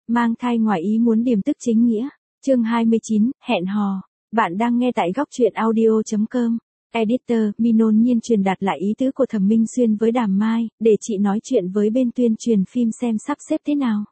Mang thai ngoài ý muốn điềm tức chính nghĩa. Chương 29, hẹn hò. Bạn đang nghe tại góc truyện audio.com. Editor, Minon Nhiên truyền đạt lại ý tứ của Thẩm Minh Xuyên với Đàm Mai, để chị nói chuyện với bên tuyên truyền phim xem sắp xếp thế nào.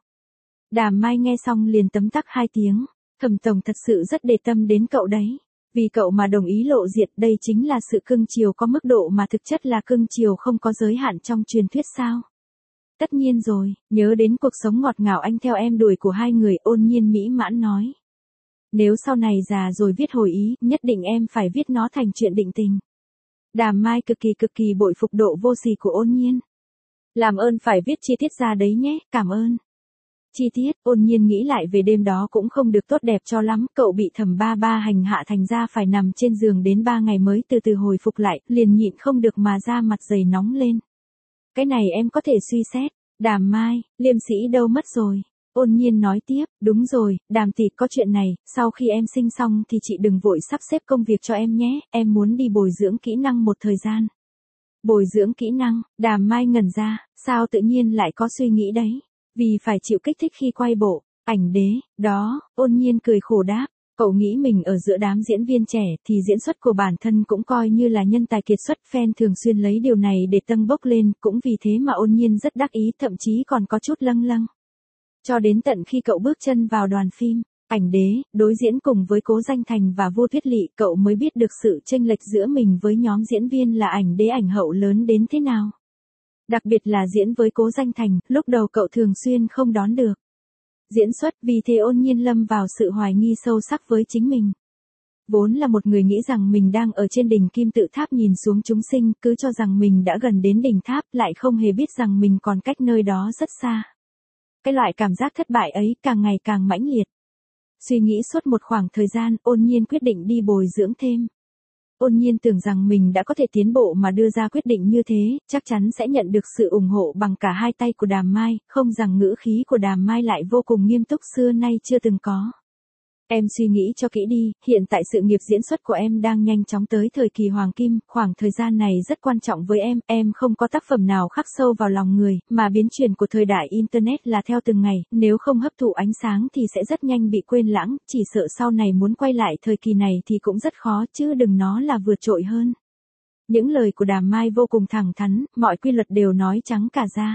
Đàm Mai nghe xong liền tấm tắc 2 tiếng. Thẩm tổng thật sự rất để tâm đến cậu đấy. Vì cậu mà đồng ý lộ diện, đây chính là sự cưng chiều có mức độ mà thực chất là cưng chiều không có giới hạn trong truyền thuyết sao. Tất nhiên rồi, nhớ đến cuộc sống ngọt ngào anh theo em đuổi của hai người, Ôn Nhiên mỹ mãn nói. Nếu sau này già rồi viết hồi ý, nhất định em phải viết nó thành chuyện định tình. Đàm Mai cực kỳ bội phục độ vô sỉ của Ôn Nhiên. Làm ơn phải viết chi tiết ra đấy nhé, cảm ơn. Chi tiết, Ôn Nhiên nghĩ lại về đêm đó cũng không được tốt đẹp cho lắm, cậu bị Thẩm ba hành hạ thành ra phải nằm trên giường đến 3 ngày mới từ từ hồi phục lại, liền nhịn không được mà da mặt dày nóng lên. Cái này em có thể suy xét. Đàm Mai, liêm sĩ đâu mất rồi? Ôn Nhiên nói tiếp, đúng rồi, Đàm tỷ có chuyện này, sau khi em sinh xong thì chị đừng vội sắp xếp công việc cho em nhé, em muốn đi bồi dưỡng kỹ năng một thời gian. Bồi dưỡng kỹ năng, Đàm Mai ngẩn ra, sao tự nhiên lại có suy nghĩ đấy? Vì phải chịu kích thích khi quay bộ, ảnh đế, đó, Ôn Nhiên cười khổ đáp. Cậu nghĩ mình ở giữa đám diễn viên trẻ thì diễn xuất của bản thân cũng coi như là nhân tài kiệt xuất, fan thường xuyên lấy điều này để tâng bốc lên, cũng vì thế mà Ôn Nhiên rất đắc ý, thậm chí còn có chút lâng lâng. Cho đến tận khi cậu bước chân vào đoàn phim, ảnh đế, đối diễn cùng với Cố Danh Thành và Vô Tuyết Lị, cậu mới biết được sự chênh lệch giữa mình với nhóm diễn viên là ảnh đế ảnh hậu lớn đến thế nào. Đặc biệt là diễn với Cố Danh Thành, lúc đầu cậu thường xuyên không đón được diễn xuất, vì thế Ôn Nhiên lâm vào sự hoài nghi sâu sắc với chính mình. Vốn là một người nghĩ rằng mình đang ở trên đỉnh kim tự tháp nhìn xuống chúng sinh, cứ cho rằng mình đã gần đến đỉnh tháp, lại không hề biết rằng mình còn cách nơi đó rất xa. Cái loại cảm giác thất bại ấy càng ngày càng mãnh liệt. Suy nghĩ suốt một khoảng thời gian, Ôn Nhiên quyết định đi bồi dưỡng thêm. Ôn Nhiên tưởng rằng mình đã có thể tiến bộ mà đưa ra quyết định như thế, chắc chắn sẽ nhận được sự ủng hộ bằng cả hai tay của Đàm Mai, không rằng ngữ khí của Đàm Mai lại vô cùng nghiêm túc xưa nay chưa từng có. Em suy nghĩ cho kỹ đi, hiện tại sự nghiệp diễn xuất của em đang nhanh chóng tới thời kỳ hoàng kim, khoảng thời gian này rất quan trọng với em không có tác phẩm nào khắc sâu vào lòng người, mà biến chuyển của thời đại Internet là theo từng ngày, nếu không hấp thụ ánh sáng thì sẽ rất nhanh bị quên lãng, chỉ sợ sau này muốn quay lại thời kỳ này thì cũng rất khó, chứ đừng nói là vượt trội hơn. Những lời của Đàm Mai vô cùng thẳng thắn, mọi quy luật đều nói trắng cả ra.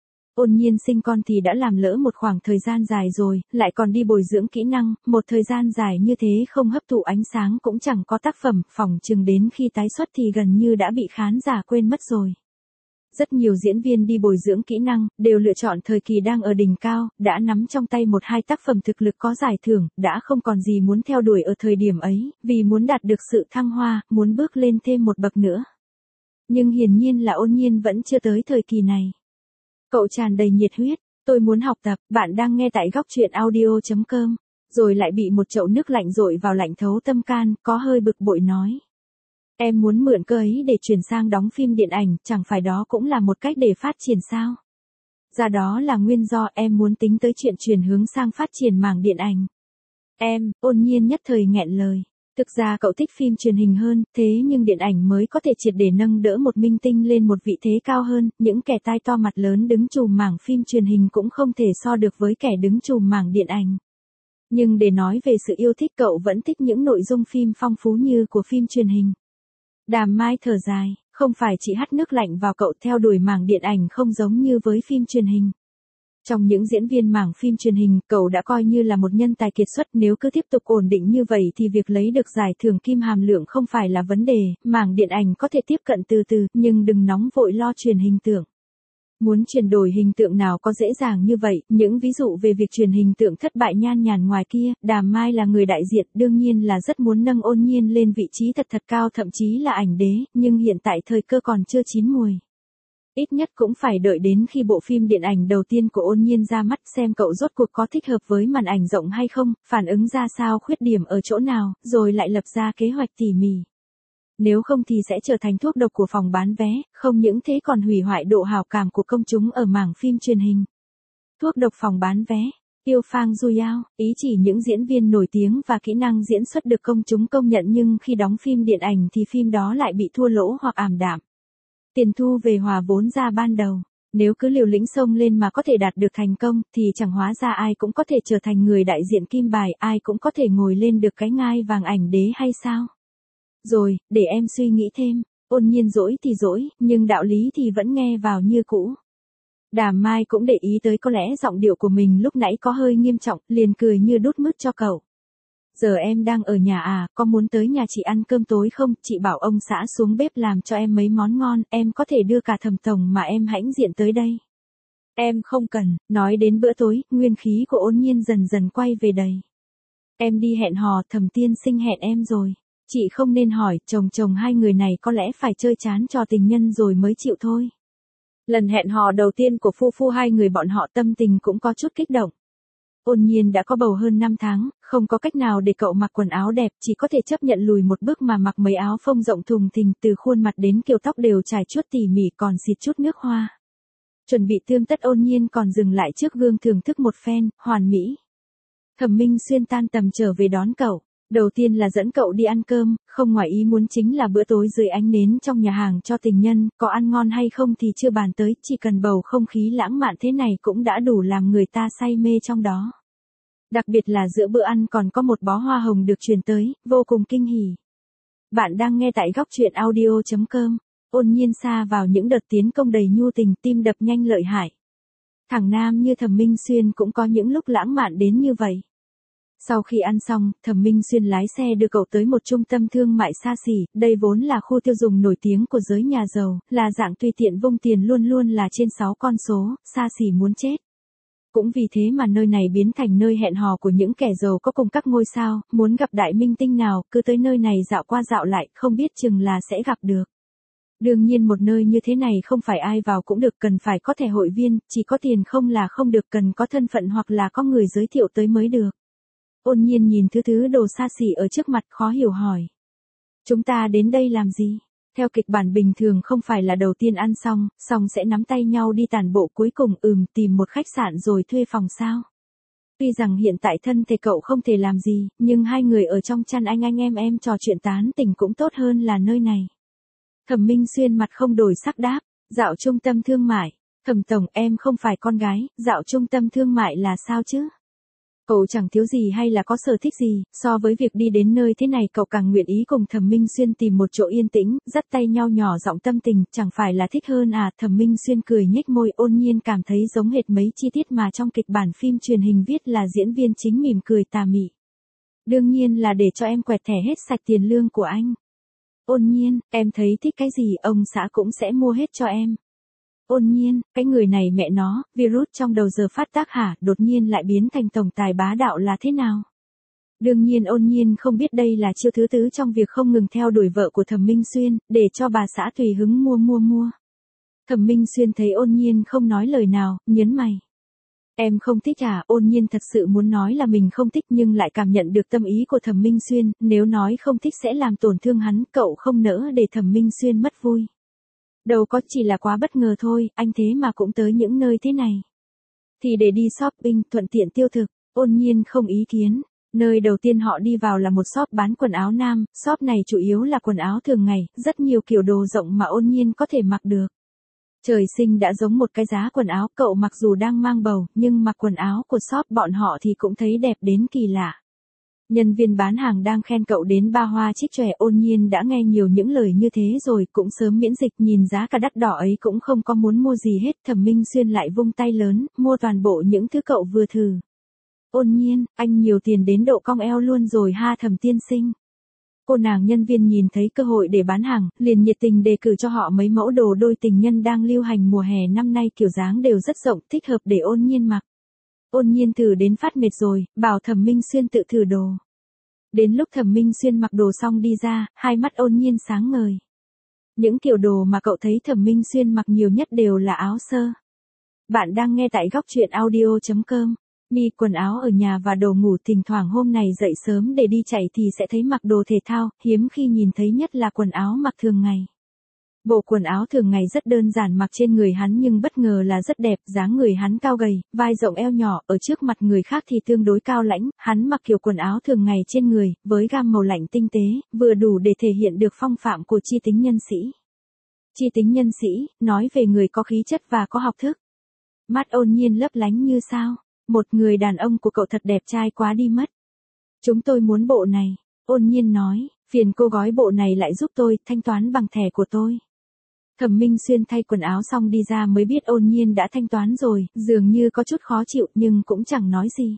Ôn Nhiên sinh con thì đã làm lỡ một khoảng thời gian dài rồi, lại còn đi bồi dưỡng kỹ năng, một thời gian dài như thế không hấp thụ ánh sáng cũng chẳng có tác phẩm, phỏng chừng đến khi tái xuất thì gần như đã bị khán giả quên mất rồi. Rất nhiều diễn viên đi bồi dưỡng kỹ năng, đều lựa chọn thời kỳ đang ở đỉnh cao, đã nắm trong tay 1-2 tác phẩm thực lực có giải thưởng, đã không còn gì muốn theo đuổi ở thời điểm ấy, vì muốn đạt được sự thăng hoa, muốn bước lên thêm một bậc nữa. Nhưng hiển nhiên là Ôn Nhiên vẫn chưa tới thời kỳ này. Cậu tràn đầy nhiệt huyết, tôi muốn học tập, bạn đang nghe tại góc truyện audio.com, rồi lại bị một chậu nước lạnh dội vào lạnh thấu tâm can, có hơi bực bội nói. Em muốn mượn cơ ấy để chuyển sang đóng phim điện ảnh, chẳng phải đó cũng là một cách để phát triển sao? Ra đó là nguyên do em muốn tính tới chuyện chuyển hướng sang phát triển mảng điện ảnh. Ôn Nhiên nhất thời nghẹn lời. Thực ra cậu thích phim truyền hình hơn, thế nhưng điện ảnh mới có thể triệt để nâng đỡ một minh tinh lên một vị thế cao hơn, những kẻ tai to mặt lớn đứng trùm mảng phim truyền hình cũng không thể so được với kẻ đứng trùm mảng điện ảnh. Nhưng để nói về sự yêu thích, cậu vẫn thích những nội dung phim phong phú như của phim truyền hình. Đàm Mai thở dài, không phải chỉ hắt nước lạnh vào cậu, theo đuổi mảng điện ảnh không giống như với phim truyền hình. Trong những diễn viên mảng phim truyền hình, cậu đã coi như là một nhân tài kiệt xuất, nếu cứ tiếp tục ổn định như vậy thì việc lấy được giải thưởng Kim Hàm Lượng không phải là vấn đề, mảng điện ảnh có thể tiếp cận từ từ, nhưng đừng nóng vội lo truyền hình tượng. Muốn chuyển đổi hình tượng nào có dễ dàng như vậy, những ví dụ về việc truyền hình tượng thất bại nhan nhản ngoài kia, Đàm Mai là người đại diện, đương nhiên là rất muốn nâng Ôn Nhiên lên vị trí thật cao, thậm chí là ảnh đế, nhưng hiện tại thời cơ còn chưa chín mùi. Ít nhất cũng phải đợi đến khi bộ phim điện ảnh đầu tiên của Ôn Nhiên ra mắt, xem cậu rốt cuộc có thích hợp với màn ảnh rộng hay không, phản ứng ra sao, khuyết điểm ở chỗ nào, rồi lại lập ra kế hoạch tỉ mỉ. Nếu không thì sẽ trở thành thuốc độc của phòng bán vé, không những thế còn hủy hoại độ hào cảm của công chúng ở mảng phim truyền hình. Thuốc độc phòng bán vé, Tiêu Phang Duyao, ý chỉ những diễn viên nổi tiếng và kỹ năng diễn xuất được công chúng công nhận nhưng khi đóng phim điện ảnh thì phim đó lại bị thua lỗ hoặc ảm đạm. Tiền thu về hòa vốn ra ban đầu. Nếu cứ liều lĩnh xông lên mà có thể đạt được thành công, thì chẳng hóa ra ai cũng có thể trở thành người đại diện kim bài, ai cũng có thể ngồi lên được cái ngai vàng ảnh đế hay sao? Rồi, để em suy nghĩ thêm. Ôn Nhiên dỗi thì dỗi, nhưng đạo lý thì vẫn nghe vào như cũ. Đàm Mai cũng để ý tới có lẽ giọng điệu của mình lúc nãy có hơi nghiêm trọng, liền cười như đút mứt cho cậu. Giờ em đang ở nhà à, có muốn tới nhà chị ăn cơm tối không? Chị bảo ông xã xuống bếp làm cho em mấy món ngon, em có thể đưa cả Thẩm tổng mà em hãnh diện tới đây. Em không cần. Nói đến bữa tối, nguyên khí của Ôn Nhiên dần dần quay về đầy. Em đi hẹn hò, Thẩm tiên sinh hẹn em rồi. Chị không nên hỏi, chồng hai người này có lẽ phải chơi chán trò tình nhân rồi mới chịu thôi. Lần hẹn hò đầu tiên của phu hai người bọn họ tâm tình cũng có chút kích động. Ôn Nhiên đã có bầu hơn 5 tháng, không có cách nào để cậu mặc quần áo đẹp, chỉ có thể chấp nhận lùi một bước mà mặc mấy áo phông rộng thùng thình, từ khuôn mặt đến kiểu tóc đều trải chuốt tỉ mỉ còn xịt chút nước hoa. Chuẩn bị tươm tất Ôn Nhiên còn dừng lại trước gương thưởng thức một phen, hoàn mỹ. Thẩm Minh Xuyên tan tầm trở về đón cậu. Đầu tiên là dẫn cậu đi ăn cơm, không ngoài ý muốn chính là bữa tối dưới ánh nến trong nhà hàng cho tình nhân, có ăn ngon hay không thì chưa bàn tới, chỉ cần bầu không khí lãng mạn thế này cũng đã đủ làm người ta say mê trong đó. Đặc biệt là giữa bữa ăn còn có một bó hoa hồng được truyền tới, vô cùng kinh hỉ. Bạn đang nghe tại góc truyện audio.com. Ôn Nhiên sa vào những đợt tiến công đầy nhu tình, tim đập nhanh lợi hại. Thằng nam như Thẩm Minh Xuyên cũng có những lúc lãng mạn đến như vậy. Sau khi ăn xong, Thẩm Minh Xuyên lái xe đưa cậu tới một trung tâm thương mại xa xỉ, đây vốn là khu tiêu dùng nổi tiếng của giới nhà giàu, là dạng tùy tiện vung tiền luôn luôn là trên 6 con số, xa xỉ muốn chết. Cũng vì thế mà nơi này biến thành nơi hẹn hò của những kẻ giàu có cùng các ngôi sao, muốn gặp đại minh tinh nào, cứ tới nơi này dạo qua dạo lại, không biết chừng là sẽ gặp được. Đương nhiên một nơi như thế này không phải ai vào cũng được, cần phải có thẻ hội viên, chỉ có tiền không là không được, cần có thân phận hoặc là có người giới thiệu tới mới được. Ôn Nhiên nhìn thứ đồ xa xỉ ở trước mặt khó hiểu hỏi. Chúng ta đến đây làm gì? Theo kịch bản bình thường không phải là đầu tiên ăn xong sẽ nắm tay nhau đi tản bộ, cuối cùng tìm một khách sạn rồi thuê phòng sao? Tuy rằng hiện tại thân thể cậu không thể làm gì, nhưng hai người ở trong chăn anh em trò chuyện tán tỉnh cũng tốt hơn là nơi này. Thẩm Minh Xuyên mặt không đổi sắc đáp, dạo trung tâm thương mại. Thẩm tổng, em không phải con gái, dạo trung tâm thương mại là sao chứ? Cậu chẳng thiếu gì hay là có sở thích gì, so với việc đi đến nơi thế này cậu càng nguyện ý cùng Thẩm Minh Xuyên tìm một chỗ yên tĩnh, dắt tay nhau nhỏ giọng tâm tình, chẳng phải là thích hơn à? Thẩm Minh Xuyên cười nhếch môi, Ôn Nhiên cảm thấy giống hệt mấy chi tiết mà trong kịch bản phim truyền hình viết là diễn viên chính mỉm cười tà mị. Đương nhiên là để cho em quẹt thẻ hết sạch tiền lương của anh. Ôn Nhiên, em thấy thích cái gì ông xã cũng sẽ mua hết cho em. Ôn Nhiên, cái người này mẹ nó, virus trong đầu giờ phát tác hả, đột nhiên lại biến thành tổng tài bá đạo là thế nào? Đương nhiên Ôn Nhiên không biết đây là chiêu thứ tứ trong việc không ngừng theo đuổi vợ của Thẩm Minh Xuyên, để cho bà xã tùy hứng mua. Thẩm Minh Xuyên thấy Ôn Nhiên không nói lời nào, nhớn mày. Em không thích à? Ôn Nhiên thật sự muốn nói là mình không thích nhưng lại cảm nhận được tâm ý của Thẩm Minh Xuyên, nếu nói không thích sẽ làm tổn thương hắn, cậu không nỡ để Thẩm Minh Xuyên mất vui. Đâu có, chỉ là quá bất ngờ thôi, anh thế mà cũng tới những nơi thế này. Thì để đi shopping, thuận tiện tiêu thực. Ôn Nhiên không ý kiến. Nơi đầu tiên họ đi vào là một shop bán quần áo nam, shop này chủ yếu là quần áo thường ngày, rất nhiều kiểu đồ rộng mà Ôn Nhiên có thể mặc được. Trời sinh đã giống một cái giá quần áo, cậu mặc dù đang mang bầu, nhưng mặc quần áo của shop bọn họ thì cũng thấy đẹp đến kỳ lạ. Nhân viên bán hàng đang khen cậu đến ba hoa trích chòe. Ôn Nhiên đã nghe nhiều những lời như thế rồi, cũng sớm miễn dịch, nhìn giá cả đắt đỏ ấy cũng không có muốn mua gì hết. Thẩm Minh Xuyên lại vung tay lớn, mua toàn bộ những thứ cậu vừa thử. Ôn Nhiên, anh nhiều tiền đến độ cong eo luôn rồi ha Thẩm tiên sinh. Cô nàng nhân viên nhìn thấy cơ hội để bán hàng, liền nhiệt tình đề cử cho họ mấy mẫu đồ đôi tình nhân đang lưu hành mùa hè năm nay, kiểu dáng đều rất rộng, thích hợp để Ôn Nhiên mặc. Ôn Nhiên thử đến phát mệt rồi, bảo Thẩm Minh Xuyên tự thử đồ. Đến lúc Thẩm Minh Xuyên mặc đồ xong đi ra, hai mắt Ôn Nhiên sáng ngời. Những kiểu đồ mà cậu thấy Thẩm Minh Xuyên mặc nhiều nhất đều là áo sơ. Bạn đang nghe tại góc truyện audio.com. Đi quần áo ở nhà và đồ ngủ, thỉnh thoảng hôm này dậy sớm để đi chạy thì sẽ thấy mặc đồ thể thao, hiếm khi nhìn thấy nhất là quần áo mặc thường ngày. Bộ quần áo thường ngày rất đơn giản mặc trên người hắn nhưng bất ngờ là rất đẹp, dáng người hắn cao gầy, vai rộng eo nhỏ, ở trước mặt người khác thì tương đối cao lãnh, hắn mặc kiểu quần áo thường ngày trên người, với gam màu lạnh tinh tế, vừa đủ để thể hiện được phong phạm của chi tính nhân sĩ. Chi tính nhân sĩ, nói về người có khí chất và có học thức. Mắt Ôn Nhiên lấp lánh như sao. Một người đàn ông của cậu thật đẹp trai quá đi mất. Chúng tôi muốn bộ này. Ôn Nhiên nói, phiền cô gói bộ này lại giúp tôi, thanh toán bằng thẻ của tôi. Thẩm Minh Xuyên thay quần áo xong đi ra mới biết Ôn Nhiên đã thanh toán rồi, dường như có chút khó chịu nhưng cũng chẳng nói gì.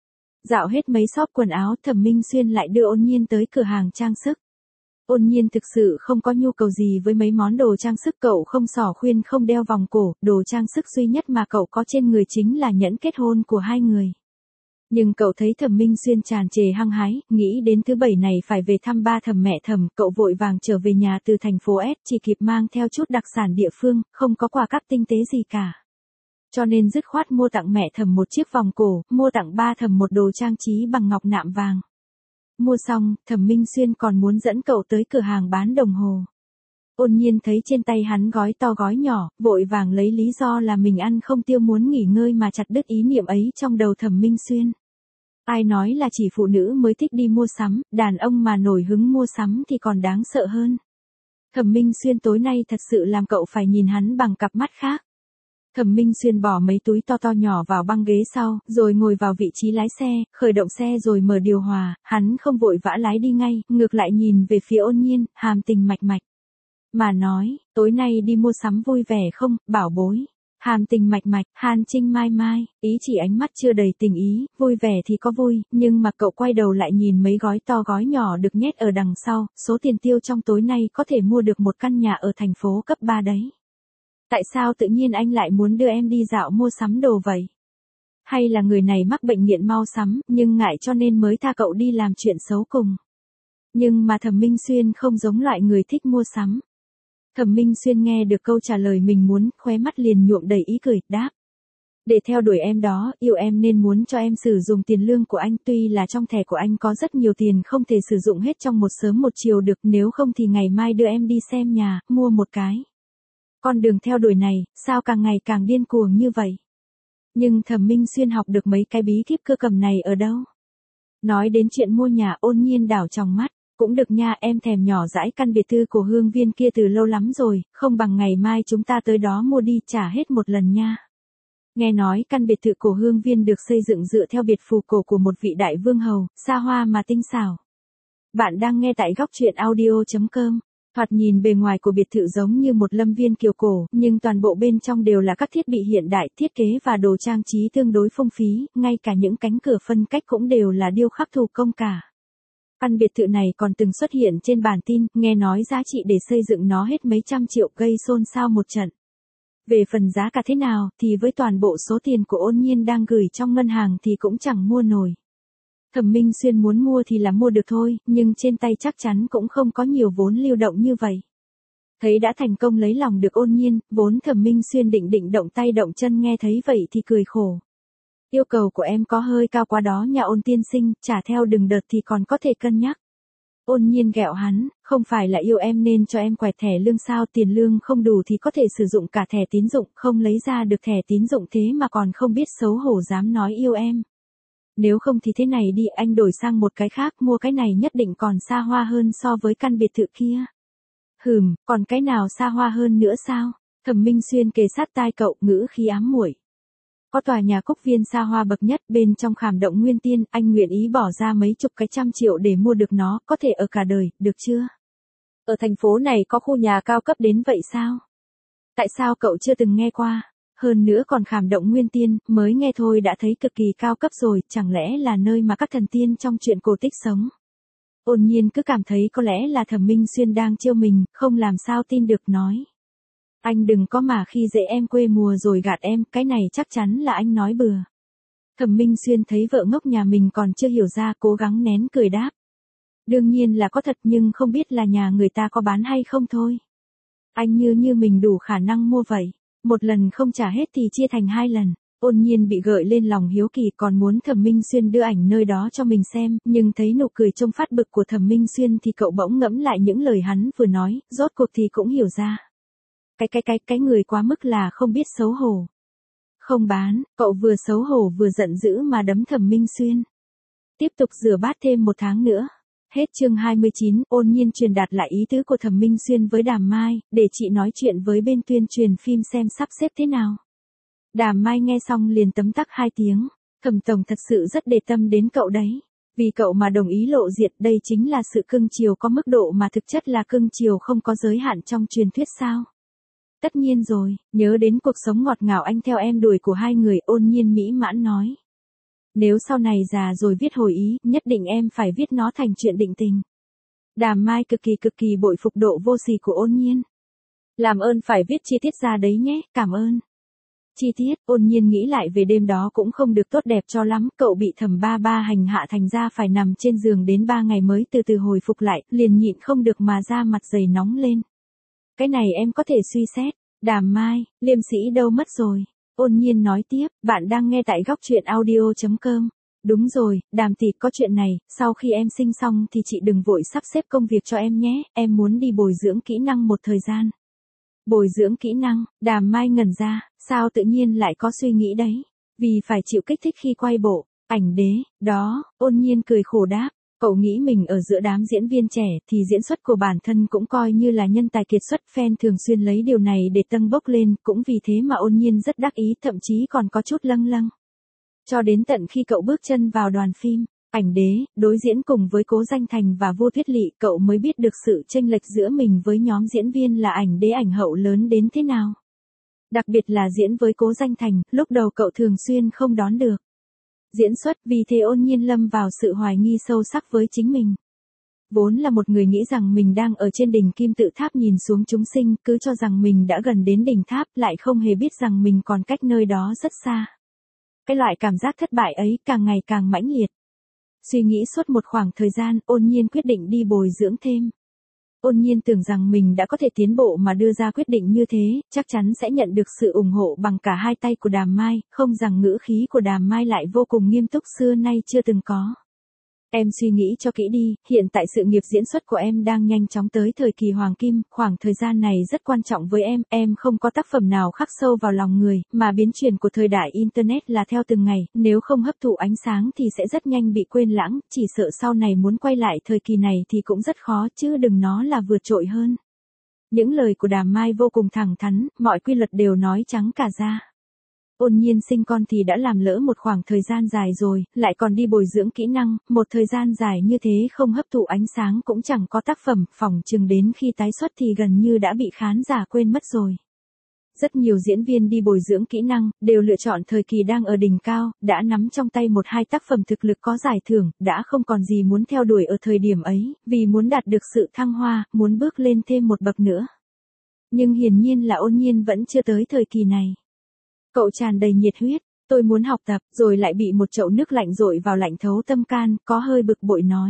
Dạo hết mấy shop quần áo, Thẩm Minh Xuyên lại đưa Ôn Nhiên tới cửa hàng trang sức. Ôn Nhiên thực sự không có nhu cầu gì với mấy món đồ trang sức, cậu không xỏ khuyên không đeo vòng cổ, đồ trang sức duy nhất mà cậu có trên người chính là nhẫn kết hôn của hai người. Nhưng cậu thấy Thẩm Minh Xuyên tràn trề hăng hái, nghĩ đến thứ bảy này phải về thăm ba Thẩm mẹ Thẩm, cậu vội vàng trở về nhà từ thành phố S, chỉ kịp mang theo chút đặc sản địa phương, không có quà cáp tinh tế gì cả. Cho nên dứt khoát mua tặng mẹ Thẩm một chiếc vòng cổ, mua tặng ba Thẩm một đồ trang trí bằng ngọc nạm vàng. Mua xong, Thẩm Minh Xuyên còn muốn dẫn cậu tới cửa hàng bán đồng hồ. Ôn Nhiên thấy trên tay hắn gói to gói nhỏ, vội vàng lấy lý do là mình ăn không tiêu muốn nghỉ ngơi mà chặt đứt ý niệm ấy trong đầu Thẩm Minh Xuyên. Ai nói là chỉ phụ nữ mới thích đi mua sắm, đàn ông mà nổi hứng mua sắm thì còn đáng sợ hơn. Thẩm Minh Xuyên tối nay thật sự làm cậu phải nhìn hắn bằng cặp mắt khác. Thẩm Minh Xuyên bỏ mấy túi to to nhỏ vào băng ghế sau, rồi ngồi vào vị trí lái xe, khởi động xe rồi mở điều hòa, hắn không vội vã lái đi ngay, ngược lại nhìn về phía Ôn Nhiên, hàm tình mạch mạch. Mà nói, tối nay đi mua sắm vui vẻ không, bảo bối. Hàm tình mạch mạch, Hàn Trinh mai mai, ý chỉ ánh mắt chưa đầy tình ý, vui vẻ thì có vui, nhưng mà cậu quay đầu lại nhìn mấy gói to gói nhỏ được nhét ở đằng sau, số tiền tiêu trong tối nay có thể mua được một căn nhà ở thành phố cấp 3 đấy. Tại sao tự nhiên anh lại muốn đưa em đi dạo mua sắm đồ vậy? Hay là người này mắc bệnh nghiện mau sắm, nhưng ngại cho nên mới tha cậu đi làm chuyện xấu cùng? Nhưng mà Thẩm Minh Xuyên không giống loại người thích mua sắm. Thẩm Minh Xuyên nghe được câu trả lời mình muốn, khóe mắt liền nhuộm đầy ý cười, đáp. Để theo đuổi em đó, yêu em nên muốn cho em sử dụng tiền lương của anh, tuy là trong thẻ của anh có rất nhiều tiền không thể sử dụng hết trong một sớm một chiều được, nếu không thì ngày mai đưa em đi xem nhà, mua một cái. Con đường theo đuổi này, sao càng ngày càng điên cuồng như vậy? Nhưng Thẩm Minh Xuyên học được mấy cái bí kíp cơ cầm này ở đâu? Nói đến chuyện mua nhà, Ôn Nhiên đảo trong mắt. Cũng được nha, em thèm nhỏ dãi căn biệt thự của Hương Viên kia từ lâu lắm rồi, không bằng ngày mai chúng ta tới đó mua đi, trả hết một lần nha. Nghe nói căn biệt thự của Hương Viên được xây dựng dựa theo biệt phù cổ của một vị đại vương hầu, xa hoa mà tinh xảo. Bạn đang nghe tại góc truyện audio.com. Thoạt nhìn bề ngoài của biệt thự giống như một lâm viên kiều cổ, nhưng toàn bộ bên trong đều là các thiết bị hiện đại, thiết kế và đồ trang trí tương đối phong phí, ngay cả những cánh cửa phân cách cũng đều là điêu khắc thủ công cả. Căn biệt thự này còn từng xuất hiện trên bản tin, nghe nói giá trị để xây dựng nó hết mấy trăm triệu, gây xôn xao một trận. Về phần giá cả thế nào, thì với toàn bộ số tiền của Ôn Nhiên đang gửi trong ngân hàng thì cũng chẳng mua nổi. Thẩm Minh Xuyên muốn mua thì là mua được thôi, nhưng trên tay chắc chắn cũng không có nhiều vốn lưu động như vậy. Thấy đã thành công lấy lòng được Ôn Nhiên, vốn Thẩm Minh Xuyên định động tay động chân, nghe thấy vậy thì cười khổ. Yêu cầu của em có hơi cao quá đó nha Ôn tiên sinh, trả theo đừng đợt thì còn có thể cân nhắc. Ôn Nhiên ghẹo hắn, không phải là yêu em nên cho em quẹt thẻ lương sao, tiền lương không đủ thì có thể sử dụng cả thẻ tín dụng, không lấy ra được thẻ tín dụng thế mà còn không biết xấu hổ dám nói yêu em. Nếu không thì thế này đi, anh đổi sang một cái khác, mua cái này nhất định còn xa hoa hơn so với căn biệt thự kia. Còn cái nào xa hoa hơn nữa sao? Thẩm Minh Xuyên kề sát tai cậu, ngữ khí ám muội. Có tòa nhà Cúc Viên xa hoa bậc nhất, bên trong khảm động nguyên tiên, anh nguyện ý bỏ ra mấy chục cái trăm triệu để mua được nó, có thể ở cả đời, được chưa? Ở thành phố này có khu nhà cao cấp đến vậy sao? Tại sao cậu chưa từng nghe qua? Hơn nữa còn khảm động nguyên tiên, mới nghe thôi đã thấy cực kỳ cao cấp rồi, chẳng lẽ là nơi mà các thần tiên trong truyện cổ tích sống? Ôn Nhiên cứ cảm thấy có lẽ là Thẩm Minh Xuyên đang trêu mình, không làm sao tin được, nói. Anh đừng có mà khi dễ em quê mùa rồi gạt em, cái này chắc chắn là anh nói bừa. Thẩm Minh Xuyên thấy vợ ngốc nhà mình còn chưa hiểu ra, cố gắng nén cười đáp. Đương nhiên là có thật, nhưng không biết là nhà người ta có bán hay không thôi. Anh như mình đủ khả năng mua vậy. Một lần không trả hết thì chia thành 2 lần. Ôn Nhiên bị gợi lên lòng hiếu kỳ, còn muốn Thẩm Minh Xuyên đưa ảnh nơi đó cho mình xem, nhưng thấy nụ cười trông phát bực của Thẩm Minh Xuyên thì cậu bỗng ngẫm lại những lời hắn vừa nói, rốt cuộc thì cũng hiểu ra. Cái người quá mức là không biết xấu hổ. Không bán, cậu vừa xấu hổ vừa giận dữ mà đấm Thẩm Minh Xuyên. Tiếp tục rửa bát thêm 1 tháng nữa. Hết chương 29, Ôn Nhiên truyền đạt lại ý tứ của Thẩm Minh Xuyên với Đàm Mai, để chị nói chuyện với bên tuyên truyền phim xem sắp xếp thế nào. Đàm Mai nghe xong liền tấm tắc 2 tiếng, Thẩm tổng thật sự rất để tâm đến cậu đấy. Vì cậu mà đồng ý lộ diện, đây chính là sự cưng chiều có mức độ mà thực chất là cưng chiều không có giới hạn trong truyền thuyết sao. Tất nhiên rồi, nhớ đến cuộc sống ngọt ngào anh theo em đuổi của hai người, Ôn Nhiên mỹ mãn nói. Nếu sau này già rồi viết hồi ý, nhất định em phải viết nó thành chuyện định tình. Đàm Mai cực kỳ bội phục độ vô sỉ của Ôn Nhiên. Làm ơn phải viết chi tiết ra đấy nhé, cảm ơn. Chi tiết, Ôn Nhiên nghĩ lại về đêm đó cũng không được tốt đẹp cho lắm, cậu bị Thẩm ba ba hành hạ thành ra phải nằm trên giường đến 3 ngày mới từ từ hồi phục lại, liền nhịn không được mà da mặt dày nóng lên. Cái này em có thể suy xét. Đàm Mai, liêm sĩ đâu mất rồi? Ôn Nhiên nói tiếp, bạn đang nghe tại góc truyện audio.com. Đúng rồi, Đàm tỷ, có chuyện này, sau khi em sinh xong thì chị đừng vội sắp xếp công việc cho em nhé, em muốn đi bồi dưỡng kỹ năng một thời gian. Bồi dưỡng kỹ năng, Đàm Mai ngẩn ra, sao tự nhiên lại có suy nghĩ đấy? Vì phải chịu kích thích khi quay bộ, ảnh đế, đó, Ôn Nhiên cười khổ đáp. Cậu nghĩ mình ở giữa đám diễn viên trẻ thì diễn xuất của bản thân cũng coi như là nhân tài kiệt xuất, fan thường xuyên lấy điều này để tâng bốc lên, cũng vì thế mà Ôn Nhiên rất đắc ý, thậm chí còn có chút lâng lâng. Cho đến tận khi cậu bước chân vào đoàn phim, ảnh đế, đối diễn cùng với Cố Danh Thành và Vô Tuyết Lị, cậu mới biết được sự chênh lệch giữa mình với nhóm diễn viên là ảnh đế ảnh hậu lớn đến thế nào. Đặc biệt là diễn với Cố Danh Thành, lúc đầu cậu thường xuyên không đón được diễn xuất, vì thế Ôn Nhiên lâm vào sự hoài nghi sâu sắc với chính mình. Vốn là một người nghĩ rằng mình đang ở trên đỉnh kim tự tháp nhìn xuống chúng sinh, cứ cho rằng mình đã gần đến đỉnh tháp, lại không hề biết rằng mình còn cách nơi đó rất xa. Cái loại cảm giác thất bại ấy càng ngày càng mãnh liệt. Suy nghĩ suốt một khoảng thời gian, Ôn Nhiên quyết định đi bồi dưỡng thêm. Ôn Nhiên tưởng rằng mình đã có thể tiến bộ mà đưa ra quyết định như thế, chắc chắn sẽ nhận được sự ủng hộ bằng cả hai tay của Đàm Mai, không rằng ngữ khí của Đàm Mai lại vô cùng nghiêm túc xưa nay chưa từng có. Em suy nghĩ cho kỹ đi, hiện tại sự nghiệp diễn xuất của em đang nhanh chóng tới thời kỳ hoàng kim, khoảng thời gian này rất quan trọng với em không có tác phẩm nào khắc sâu vào lòng người, mà biến chuyển của thời đại Internet là theo từng ngày, nếu không hấp thụ ánh sáng thì sẽ rất nhanh bị quên lãng, chỉ sợ sau này muốn quay lại thời kỳ này thì cũng rất khó, chứ đừng nói là vượt trội hơn. Những lời của Đàm Mai vô cùng thẳng thắn, mọi quy luật đều nói trắng cả ra. Ôn Nhiên sinh con thì đã làm lỡ một khoảng thời gian dài rồi, lại còn đi bồi dưỡng kỹ năng, một thời gian dài như thế không hấp thụ ánh sáng cũng chẳng có tác phẩm, phỏng chừng đến khi tái xuất thì gần như đã bị khán giả quên mất rồi. Rất nhiều diễn viên đi bồi dưỡng kỹ năng, đều lựa chọn thời kỳ đang ở đỉnh cao, đã nắm trong tay 1-2 tác phẩm thực lực có giải thưởng, đã không còn gì muốn theo đuổi ở thời điểm ấy, vì muốn đạt được sự thăng hoa, muốn bước lên thêm một bậc nữa. Nhưng hiển nhiên là Ôn Nhiên vẫn chưa tới thời kỳ này. Cậu tràn đầy nhiệt huyết, tôi muốn học tập, rồi lại bị một chậu nước lạnh dội vào lạnh thấu tâm can, có hơi bực bội nói.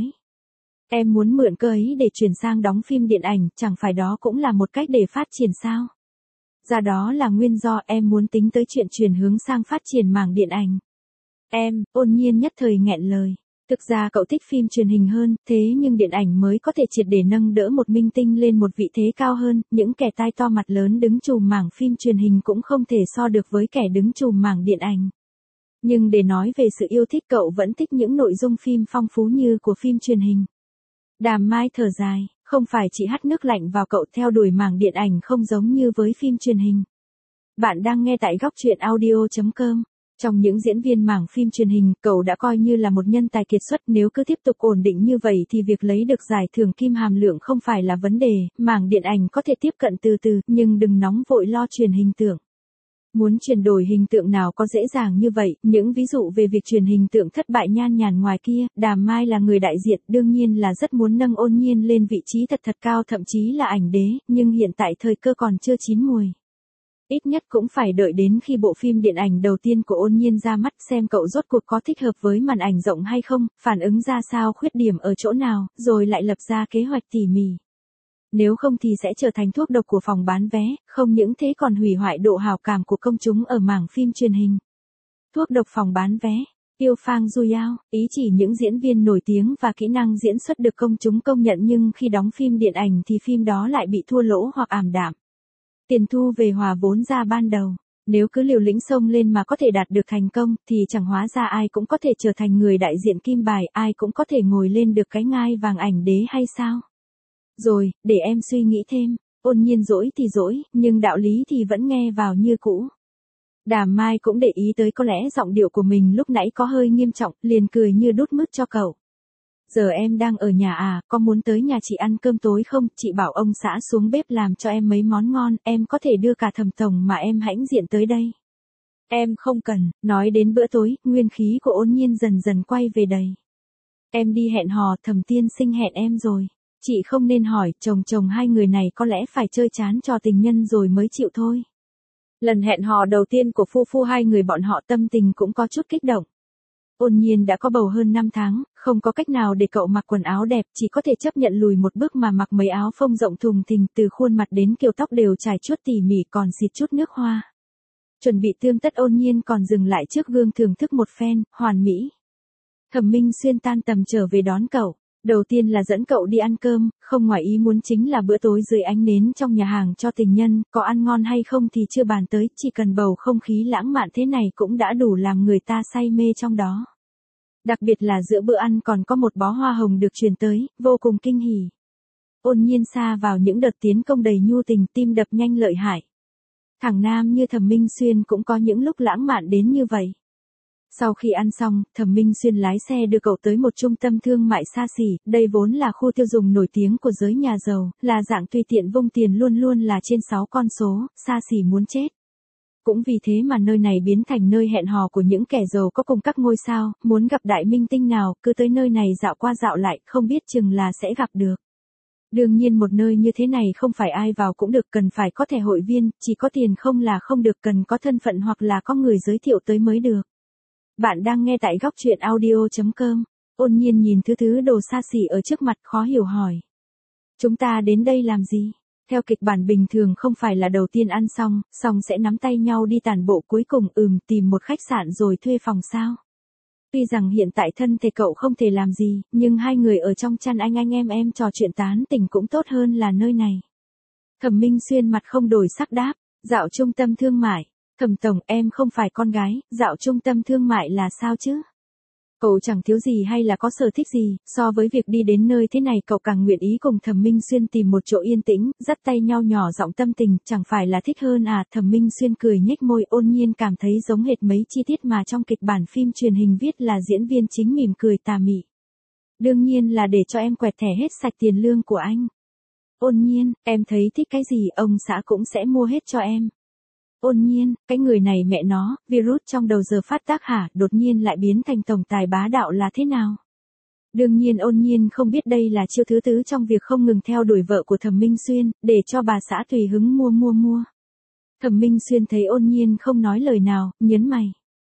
Em muốn mượn cơ ấy để chuyển sang đóng phim điện ảnh, chẳng phải đó cũng là một cách để phát triển sao? Ra đó là nguyên do em muốn tính tới chuyện chuyển hướng sang phát triển mảng điện ảnh. Ôn Nhiên nhất thời nghẹn lời. Thực ra cậu thích phim truyền hình hơn, thế nhưng điện ảnh mới có thể triệt để nâng đỡ một minh tinh lên một vị thế cao hơn, những kẻ tai to mặt lớn đứng trùm mảng phim truyền hình cũng không thể so được với kẻ đứng trùm mảng điện ảnh. Nhưng để nói về sự yêu thích, cậu vẫn thích những nội dung phim phong phú như của phim truyền hình. Đàm Mai thở dài, không phải chỉ hắt nước lạnh vào cậu, theo đuổi mảng điện ảnh không giống như với phim truyền hình. Bạn đang nghe tại góc truyện audio.com. Trong những diễn viên mảng phim truyền hình, cậu đã coi như là một nhân tài kiệt xuất, nếu cứ tiếp tục ổn định như vậy thì việc lấy được giải thưởng kim hàm lượng không phải là vấn đề, mảng điện ảnh có thể tiếp cận từ từ, nhưng đừng nóng vội lo truyền hình tượng. Muốn chuyển đổi hình tượng nào có dễ dàng như vậy, những ví dụ về việc truyền hình tượng thất bại nhan nhản ngoài kia, Đàm Mai là người đại diện, đương nhiên là rất muốn nâng Ôn Nhiên lên vị trí thật cao, thậm chí là ảnh đế, nhưng hiện tại thời cơ còn chưa chín mùi. Ít nhất cũng phải đợi đến khi bộ phim điện ảnh đầu tiên của Ôn Nhiên ra mắt, xem cậu rốt cuộc có thích hợp với màn ảnh rộng hay không, phản ứng ra sao, khuyết điểm ở chỗ nào, rồi lại lập ra kế hoạch tỉ mỉ. Nếu không thì sẽ trở thành thuốc độc của phòng bán vé, không những thế còn hủy hoại độ hào cảm của công chúng ở mảng phim truyền hình. Thuốc độc phòng bán vé. Tiêu Phang Duyao, ý chỉ những diễn viên nổi tiếng và kỹ năng diễn xuất được công chúng công nhận nhưng khi đóng phim điện ảnh thì phim đó lại bị thua lỗ hoặc ảm đạm. Tiền thu về hòa vốn ra ban đầu. Nếu cứ liều lĩnh xông lên mà có thể đạt được thành công, thì chẳng hóa ra ai cũng có thể trở thành người đại diện kim bài, ai cũng có thể ngồi lên được cái ngai vàng ảnh đế hay sao? Rồi, để em suy nghĩ thêm. Ôn Nhiên dỗi thì dỗi, nhưng đạo lý thì vẫn nghe vào như cũ. Đàm Mai cũng để ý tới có lẽ giọng điệu của mình lúc nãy có hơi nghiêm trọng, liền cười như đút mứt cho cậu. Giờ em đang ở nhà à, có muốn tới nhà chị ăn cơm tối không? Chị bảo ông xã xuống bếp làm cho em mấy món ngon, em có thể đưa cả Thẩm tổng mà em hãnh diện tới đây. Em không cần. Nói đến bữa tối, nguyên khí của Ôn Nhiên dần dần quay về đầy. Em đi hẹn hò, Thẩm tiên sinh hẹn em rồi. Chị không nên hỏi, chồng hai người này có lẽ phải chơi chán trò tình nhân rồi mới chịu thôi. Lần hẹn hò đầu tiên của phu hai người bọn họ tâm tình cũng có chút kích động. Ôn Nhiên đã có bầu hơn 5 tháng, không có cách nào để cậu mặc quần áo đẹp, chỉ có thể chấp nhận lùi một bước mà mặc mấy áo phông rộng thùng thình, từ khuôn mặt đến kiểu tóc đều trải chuốt tỉ mỉ, còn xịt chút nước hoa. Chuẩn bị tươm tất, Ôn Nhiên còn dừng lại trước gương thưởng thức một phen, hoàn mỹ. Thẩm Minh Xuyên tan tầm trở về đón cậu. Đầu tiên là dẫn cậu đi ăn cơm, không ngoài ý muốn chính là bữa tối dưới ánh nến trong nhà hàng cho tình nhân, có ăn ngon hay không thì chưa bàn tới, chỉ cần bầu không khí lãng mạn thế này cũng đã đủ làm người ta say mê trong đó. Đặc biệt là giữa bữa ăn còn có một bó hoa hồng được truyền tới, vô cùng kinh hỉ. Ôn Nhiên sa vào những đợt tiến công đầy nhu tình, tim đập nhanh lợi hại. Thằng nam như Thẩm Minh Xuyên cũng có những lúc lãng mạn đến như vậy. Sau khi ăn xong, Thẩm Minh Xuyên lái xe đưa cậu tới một trung tâm thương mại xa xỉ, đây vốn là khu tiêu dùng nổi tiếng của giới nhà giàu, là dạng tùy tiện vung tiền luôn luôn là trên 6 con số, xa xỉ muốn chết. Cũng vì thế mà nơi này biến thành nơi hẹn hò của những kẻ giàu có cùng các ngôi sao, muốn gặp đại minh tinh nào, cứ tới nơi này dạo qua dạo lại, không biết chừng là sẽ gặp được. Đương nhiên một nơi như thế này không phải ai vào cũng được, cần phải có thẻ hội viên, chỉ có tiền không là không được, cần có thân phận hoặc là có người giới thiệu tới mới được. Bạn đang nghe tại góc truyện audio.com. Ôn Nhiên nhìn thứ đồ xa xỉ ở trước mặt, khó hiểu hỏi. Chúng ta đến đây làm gì? Theo kịch bản bình thường không phải là đầu tiên ăn xong sẽ nắm tay nhau đi tản bộ, cuối cùng tìm một khách sạn rồi thuê phòng sao? Tuy rằng hiện tại thân thể cậu không thể làm gì, nhưng hai người ở trong chăn anh em trò chuyện tán tỉnh cũng tốt hơn là nơi này. Thẩm Minh Xuyên mặt không đổi sắc đáp, dạo trung tâm thương mại. Thẩm tổng, em không phải con gái, dạo trung tâm thương mại là sao chứ? Cậu chẳng thiếu gì hay là có sở thích gì, so với việc đi đến nơi thế này cậu càng nguyện ý cùng Thẩm Minh Xuyên tìm một chỗ yên tĩnh, dắt tay nhau nhỏ giọng tâm tình, chẳng phải là thích hơn à? Thẩm Minh Xuyên cười nhếch môi, Ôn Nhiên cảm thấy giống hệt mấy chi tiết mà trong kịch bản phim truyền hình viết là diễn viên chính mỉm cười tà mị. Đương nhiên là để cho em quẹt thẻ hết sạch tiền lương của anh. Ôn Nhiên, em thấy thích cái gì ông xã cũng sẽ mua hết cho em. Ôn Nhiên, cái người này mẹ nó, virus trong đầu giờ phát tác hả, đột nhiên lại biến thành tổng tài bá đạo là thế nào? Đương nhiên Ôn Nhiên không biết đây là chiêu thứ tứ trong việc không ngừng theo đuổi vợ của Thẩm Minh Xuyên, để cho bà xã tùy hứng mua. Thẩm Minh Xuyên thấy Ôn Nhiên không nói lời nào, nhớn mày.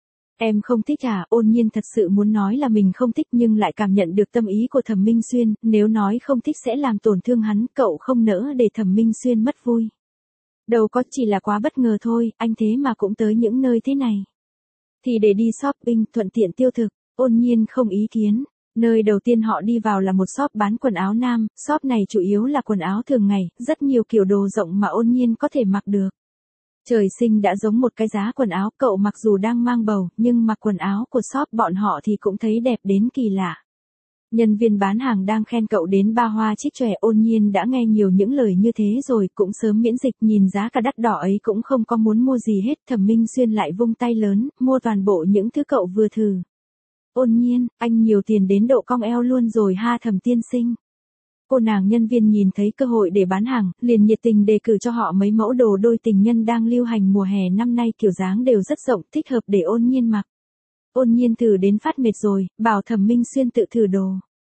Em không thích à? Ôn Nhiên thật sự muốn nói là mình không thích nhưng lại cảm nhận được tâm ý của Thẩm Minh Xuyên, nếu nói không thích sẽ làm tổn thương hắn, cậu không nỡ để Thẩm Minh Xuyên mất vui. Đâu có, chỉ là quá bất ngờ thôi, anh thế mà cũng tới những nơi thế này. Thì để đi shopping, thuận tiện tiêu thực. Ôn Nhiên không ý kiến. Nơi đầu tiên họ đi vào là một shop bán quần áo nam, shop này chủ yếu là quần áo thường ngày, rất nhiều kiểu đồ rộng mà Ôn Nhiên có thể mặc được. Trời sinh đã giống một cái giá quần áo, cậu mặc dù đang mang bầu, nhưng mặc quần áo của shop bọn họ thì cũng thấy đẹp đến kỳ lạ. Nhân viên bán hàng đang khen cậu đến ba hoa trích chòe, Ôn Nhiên đã nghe nhiều những lời như thế rồi, cũng sớm miễn dịch, nhìn giá cả đắt đỏ ấy cũng không có muốn mua gì hết. Thẩm Minh Xuyên lại vung tay lớn, mua toàn bộ những thứ cậu vừa thử. Ôn Nhiên, anh nhiều tiền đến độ cong eo luôn rồi ha Thẩm tiên sinh. Cô nàng nhân viên nhìn thấy cơ hội để bán hàng, liền nhiệt tình đề cử cho họ mấy mẫu đồ đôi tình nhân đang lưu hành mùa hè năm nay, kiểu dáng đều rất rộng, thích hợp để Ôn Nhiên mặc. Ôn Nhiên thử đến phát mệt rồi, bảo Thẩm Minh Xuyên tự thử đồ.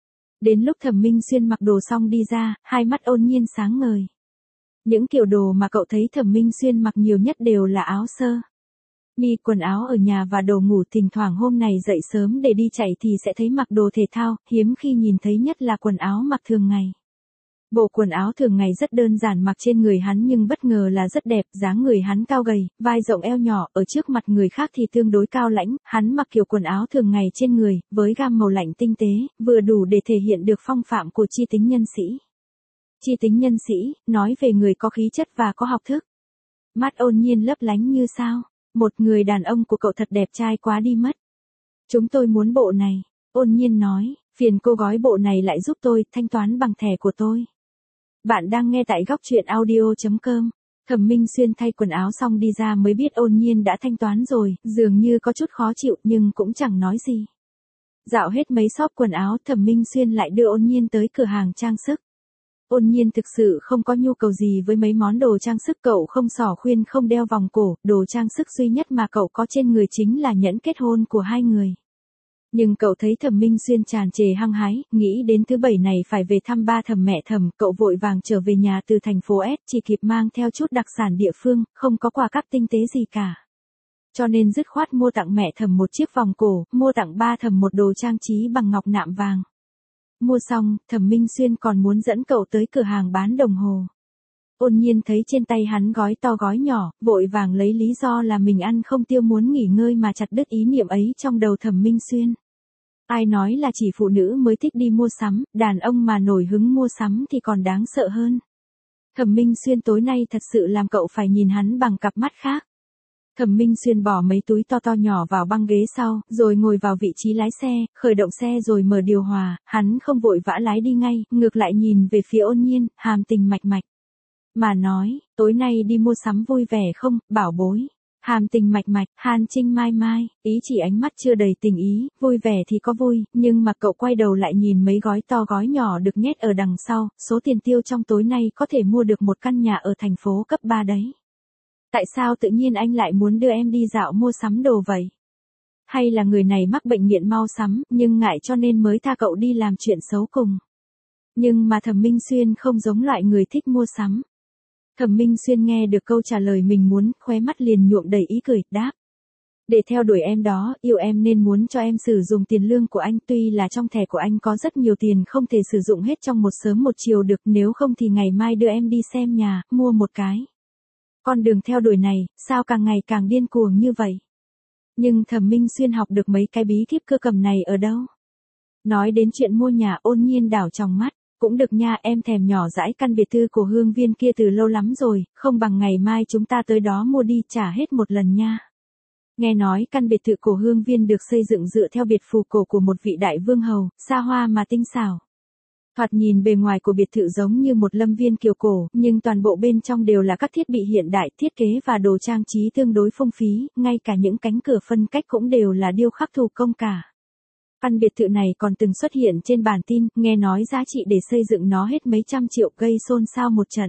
Đến lúc Thẩm Minh Xuyên mặc đồ xong đi ra, hai mắt Ôn Nhiên sáng ngời. Những kiểu đồ mà cậu thấy Thẩm Minh Xuyên mặc nhiều nhất đều là áo sơ mi, quần áo ở nhà và đồ ngủ, thỉnh thoảng hôm này dậy sớm để đi chạy thì sẽ thấy mặc đồ thể thao, hiếm khi nhìn thấy nhất là quần áo mặc thường ngày. Bộ quần áo thường ngày rất đơn giản mặc trên người hắn nhưng bất ngờ là rất đẹp, dáng người hắn cao gầy, vai rộng eo nhỏ, ở trước mặt người khác thì tương đối cao lãnh, hắn mặc kiểu quần áo thường ngày trên người, với gam màu lạnh tinh tế, vừa đủ để thể hiện được phong phạm của chi tính nhân sĩ. Chi tính nhân sĩ, nói về người có khí chất và có học thức. Mắt Ôn Nhiên lấp lánh như sao. Một người đàn ông của cậu thật đẹp trai quá đi mất. Chúng tôi muốn bộ này. Ôn Nhiên nói, phiền cô gói bộ này lại giúp tôi, thanh toán bằng thẻ của tôi. Bạn đang nghe tại góc truyện audio.com. Thẩm Minh Xuyên thay quần áo xong đi ra mới biết Ôn Nhiên đã thanh toán rồi, dường như có chút khó chịu nhưng cũng chẳng nói gì. Dạo hết mấy shop quần áo, Thẩm Minh Xuyên lại đưa Ôn Nhiên tới cửa hàng trang sức. Ôn Nhiên thực sự không có nhu cầu gì với mấy món đồ trang sức, cậu không xỏ khuyên không đeo vòng cổ, đồ trang sức duy nhất mà cậu có trên người chính là nhẫn kết hôn của hai người. Nhưng cậu thấy Thẩm Minh Xuyên tràn trề hăng hái, nghĩ đến thứ bảy này phải về thăm ba Thẩm mẹ Thẩm, cậu vội vàng trở về nhà từ thành phố S, chỉ kịp mang theo chút đặc sản địa phương, không có quà cáp tinh tế gì cả. Cho nên dứt khoát mua tặng mẹ Thẩm một chiếc vòng cổ, mua tặng ba Thẩm một đồ trang trí bằng ngọc nạm vàng. Mua xong, Thẩm Minh Xuyên còn muốn dẫn cậu tới cửa hàng bán đồng hồ. Ôn Nhiên thấy trên tay hắn gói to gói nhỏ, vội vàng lấy lý do là mình ăn không tiêu muốn nghỉ ngơi mà chặt đứt ý niệm ấy trong đầu Thẩm Minh Xuyên. Ai nói là chỉ phụ nữ mới thích đi mua sắm, đàn ông mà nổi hứng mua sắm thì còn đáng sợ hơn. Thẩm Minh Xuyên tối nay thật sự làm cậu phải nhìn hắn bằng cặp mắt khác. Thẩm Minh Xuyên bỏ mấy túi to to nhỏ vào băng ghế sau, rồi ngồi vào vị trí lái xe, khởi động xe rồi mở điều hòa, hắn không vội vã lái đi ngay, ngược lại nhìn về phía Ôn Nhiên, hàm tình mạch mạch. Mà nói, tối nay đi mua sắm vui vẻ không, bảo bối. Hàm tình mạch mạch, Hàn Trinh mai mai, ý chỉ ánh mắt chưa đầy tình ý, vui vẻ thì có vui, nhưng mà cậu quay đầu lại nhìn mấy gói to gói nhỏ được nhét ở đằng sau, số tiền tiêu trong tối nay có thể mua được một căn nhà ở thành phố cấp 3 đấy. Tại sao tự nhiên anh lại muốn đưa em đi dạo mua sắm đồ vậy? Hay là người này mắc bệnh nghiện mau sắm, nhưng ngại cho nên mới tha cậu đi làm chuyện xấu cùng? Nhưng mà Thẩm Minh Xuyên không giống loại người thích mua sắm. Thẩm Minh Xuyên nghe được câu trả lời mình muốn, khóe mắt liền nhuộm đầy ý cười, đáp. Để theo đuổi em đó, yêu em nên muốn cho em sử dụng tiền lương của anh, tuy là trong thẻ của anh có rất nhiều tiền không thể sử dụng hết trong một sớm một chiều được, nếu không thì ngày mai đưa em đi xem nhà, mua một cái. Con đường theo đuổi này, sao càng ngày càng điên cuồng như vậy? Nhưng Thẩm Minh Xuyên học được mấy cái bí kíp cơ cầm này ở đâu? Nói đến chuyện mua nhà, Ôn Nhiên đảo trong mắt. Cũng được nha, em thèm nhỏ dãi căn biệt thự của Hương Viên kia từ lâu lắm rồi, không bằng ngày mai chúng ta tới đó mua đi, trả hết một lần nha. Nghe nói căn biệt thự của Hương Viên được xây dựng dựa theo biệt phù cổ của một vị đại vương hầu, xa hoa mà tinh xảo. Thoạt nhìn bề ngoài của biệt thự giống như một lâm viên kiều cổ, nhưng toàn bộ bên trong đều là các thiết bị hiện đại, thiết kế và đồ trang trí tương đối phong phí, ngay cả những cánh cửa phân cách cũng đều là điêu khắc thủ công cả. Căn biệt thự này còn từng xuất hiện trên bản tin, nghe nói giá trị để xây dựng nó hết mấy trăm triệu, gây xôn xao một trận.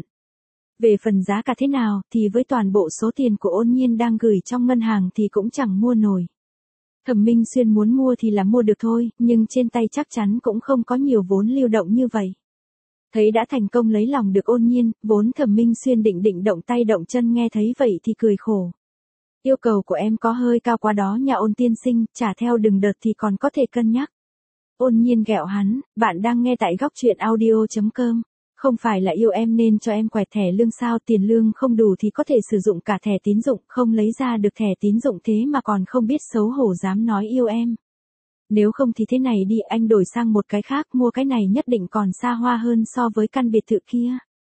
Về phần giá cả thế nào, thì với toàn bộ số tiền của Ôn Nhiên đang gửi trong ngân hàng thì cũng chẳng mua nổi. Thẩm Minh Xuyên muốn mua thì là mua được thôi, nhưng trên tay chắc chắn cũng không có nhiều vốn lưu động như vậy. Thấy đã thành công lấy lòng được Ôn Nhiên, vốn Thẩm Minh Xuyên định động tay động chân, nghe thấy vậy thì cười khổ. Yêu cầu của em có hơi cao quá đó nhà Ôn tiên sinh, trả theo đừng đợt thì còn có thể cân nhắc. Ôn Nhiên ghẹo hắn, bạn đang nghe tại góc truyện audio.com. Không phải là yêu em nên cho em quẹt thẻ lương sao, tiền lương không đủ thì có thể sử dụng cả thẻ tín dụng, không lấy ra được thẻ tín dụng thế mà còn không biết xấu hổ dám nói yêu em. Nếu không thì thế này đi, anh đổi sang một cái khác, mua cái này nhất định còn xa hoa hơn so với căn biệt thự kia.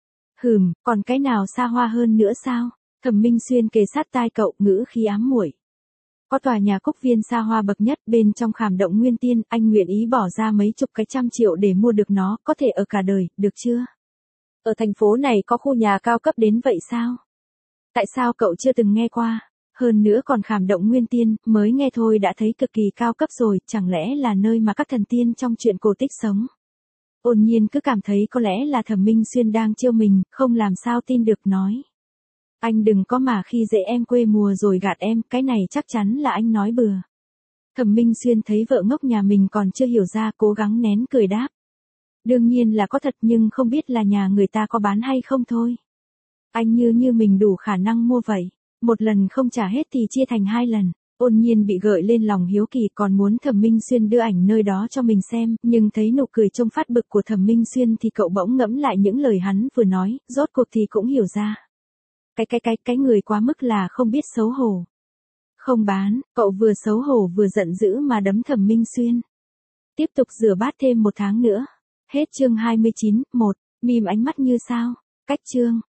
Còn cái nào xa hoa hơn nữa sao? Thẩm Minh Xuyên kề sát tai cậu, ngữ khí ám muội. Có tòa nhà Cúc Viên xa hoa bậc nhất, bên trong khảm động nguyên tiên, anh nguyện ý bỏ ra mấy chục cái trăm triệu để mua được nó, có thể ở cả đời, được chưa? Ở thành phố này có khu nhà cao cấp đến vậy sao? Tại sao cậu chưa từng nghe qua? Hơn nữa còn khảm động nguyên tiên, mới nghe thôi đã thấy cực kỳ cao cấp rồi, chẳng lẽ là nơi mà các thần tiên trong truyện cổ tích sống? Ôn Nhiên cứ cảm thấy có lẽ là Thẩm Minh Xuyên đang trêu mình, không làm sao tin được, nói. Anh đừng có mà khi dễ em quê mùa rồi gạt em, cái này chắc chắn là anh nói bừa. Thẩm Minh Xuyên thấy vợ ngốc nhà mình còn chưa hiểu ra, cố gắng nén cười đáp. Đương nhiên là có thật, nhưng không biết là nhà người ta có bán hay không thôi. Anh như mình đủ khả năng mua vậy. Một lần không trả hết thì chia thành 2 lần. Ôn Nhiên bị gợi lên lòng hiếu kỳ, còn muốn Thẩm Minh Xuyên đưa ảnh nơi đó cho mình xem, nhưng thấy nụ cười trông phát bực của Thẩm Minh Xuyên thì cậu bỗng ngẫm lại những lời hắn vừa nói, rốt cuộc thì cũng hiểu ra. Cái người quá mức là không biết xấu hổ. Không bán, cậu vừa xấu hổ vừa giận dữ mà đấm Thẩm Minh Xuyên. Tiếp tục rửa bát thêm 1 tháng nữa. Hết chương 29, 1, mìm ánh mắt như sao. Cách chương.